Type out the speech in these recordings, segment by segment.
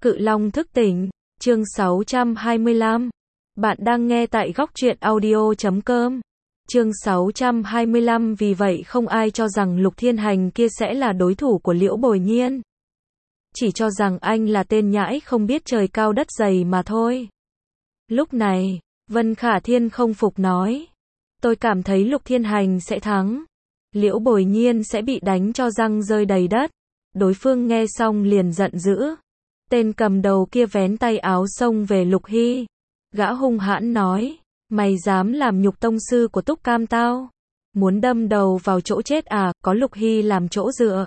Cự Long thức tỉnh, chương 625. Bạn đang nghe tại góc truyện audio.com. Chương 625. Vì vậy không ai cho rằng Lục Thiên Hành kia sẽ là đối thủ của Liễu Bồi Nhiên. Chỉ cho rằng anh là tên nhãi không biết trời cao đất dày mà thôi. Lúc này, Vân Khả Thiên không phục nói. Tôi cảm thấy Lục Thiên Hành sẽ thắng. Liễu Bồi Nhiên sẽ bị đánh cho răng rơi đầy đất. Đối phương nghe xong liền giận dữ. Tên cầm đầu kia vén tay áo xông về Lục Hy. Gã hung hãn nói, mày dám làm nhục tông sư của Túc Cam tao? Muốn đâm đầu vào chỗ chết à, có Lục Hy làm chỗ dựa.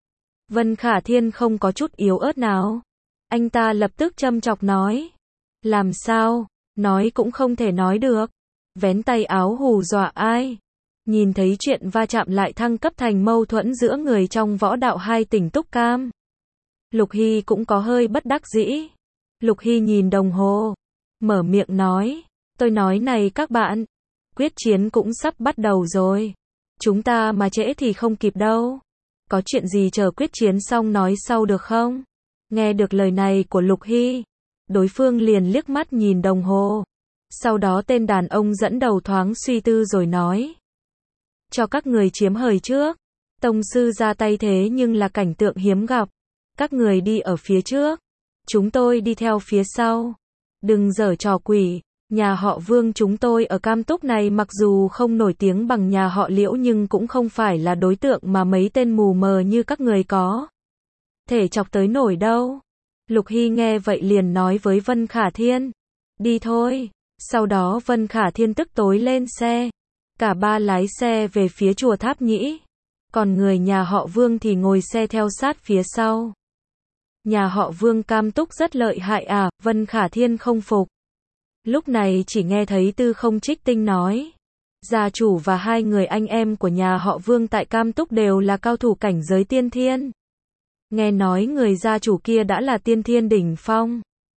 Vân Khả Thiên không có chút yếu ớt nào. Anh ta lập tức châm chọc nói. Làm sao, nói cũng không thể nói được. Vén tay áo hù dọa ai? Nhìn thấy chuyện va chạm lại thăng cấp thành mâu thuẫn giữa người trong võ đạo hai tỉnh Túc Cam. Lục Hy cũng có hơi bất đắc dĩ. Lục Hy nhìn đồng hồ, mở miệng nói, tôi nói này các bạn, quyết chiến cũng sắp bắt đầu rồi. Chúng ta mà trễ thì không kịp đâu. Có chuyện gì chờ quyết chiến xong nói sau được không? Nghe được lời này của Lục Hy, đối phương liền liếc mắt nhìn đồng hồ. Sau đó tên đàn ông dẫn đầu thoáng suy tư rồi nói. Cho các người chiếm hời trước. Tông sư ra tay thế nhưng là cảnh tượng hiếm gặp. Các người đi ở phía trước. Chúng tôi đi theo phía sau. Đừng giở trò quỷ. Nhà họ Vương chúng tôi ở Cam Túc này mặc dù không nổi tiếng bằng nhà họ Liễu nhưng cũng không phải là đối tượng mà mấy tên mù mờ như các người có thể chọc tới nổi đâu. Lục Hy nghe vậy liền nói với Vân Khả Thiên. Đi thôi. Sau đó Vân Khả Thiên tức tối lên xe. Cả ba lái xe về phía chùa Tháp Nhĩ. Còn người nhà họ Vương thì ngồi xe theo sát phía sau. Nhà họ Vương Cam Túc rất lợi hại à, Vân Khả Thiên không phục. Lúc này chỉ nghe thấy Tư Không Trích Tinh nói. Gia chủ và hai người anh em của nhà họ Vương tại Cam Túc đều là cao thủ cảnh giới tiên thiên. Nghe nói người gia chủ kia đã là tiên thiên đỉnh phong.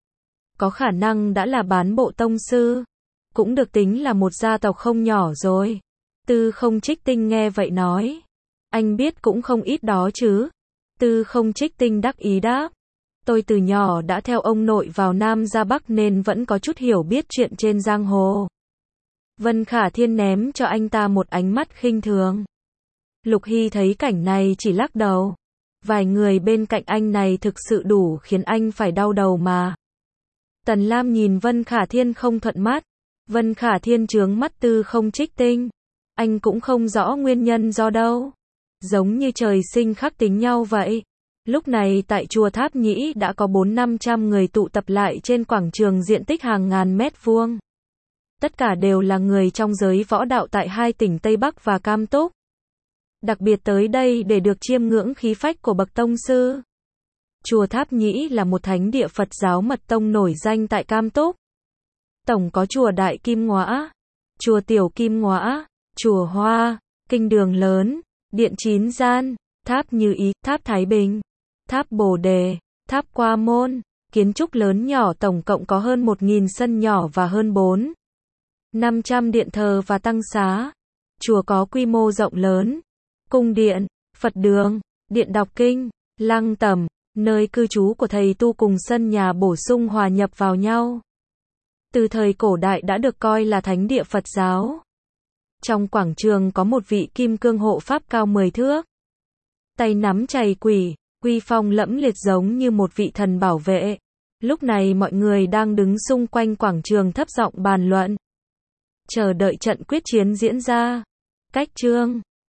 Có khả năng đã là bán bộ tông sư. Cũng được tính là một gia tộc không nhỏ rồi. Tư Không Trích Tinh nghe vậy nói. Anh biết cũng không ít đó chứ. Tư Không Trích Tinh đắc ý đáp. Tôi từ nhỏ đã theo ông nội vào Nam ra Bắc nên vẫn có chút hiểu biết chuyện trên giang hồ. Vân Khả Thiên ném cho anh ta một ánh mắt khinh thường. Lục Hy thấy cảnh này chỉ lắc đầu. Vài người bên cạnh anh này thực sự đủ khiến anh phải đau đầu mà. Tần Lam nhìn Vân Khả Thiên không thuận mắt. Vân Khả Thiên trướng mắt Tư Không Trích Tinh. Anh cũng không rõ nguyên nhân do đâu. Giống như trời sinh khắc tính nhau vậy. Lúc này tại chùa Tháp Nhĩ đã có 400-500 người tụ tập lại trên quảng trường diện tích hàng ngàn mét vuông. Tất cả đều là người trong giới võ đạo tại hai tỉnh Tây Bắc và Cam Túc. Đặc biệt tới đây để được chiêm ngưỡng khí phách của bậc tông sư. Chùa Tháp Nhĩ là một thánh địa Phật giáo mật tông nổi danh tại Cam Túc. Tổng có chùa Đại Kim Ngõa, chùa Tiểu Kim Ngõa, chùa Hoa, kinh đường lớn, điện Chín Gian, tháp Như Ý, tháp Thái Bình, tháp Bồ Đề, tháp Qua Môn, kiến trúc lớn nhỏ tổng cộng có hơn 1000 sân nhỏ và hơn 400-500 điện thờ và tăng xá. Chùa có quy mô rộng lớn, cung điện, Phật đường, điện đọc kinh, lăng tẩm, nơi cư trú của thầy tu cùng sân nhà bổ sung hòa nhập vào nhau. Từ thời cổ đại đã được coi là thánh địa Phật giáo. Trong quảng trường có một vị kim cương hộ pháp cao 10 thước. Tay nắm chày quỷ, uy phong lẫm liệt giống như một vị thần bảo vệ. Lúc này mọi người đang đứng xung quanh quảng trường thấp giọng bàn luận. Chờ đợi trận quyết chiến diễn ra. Cách chương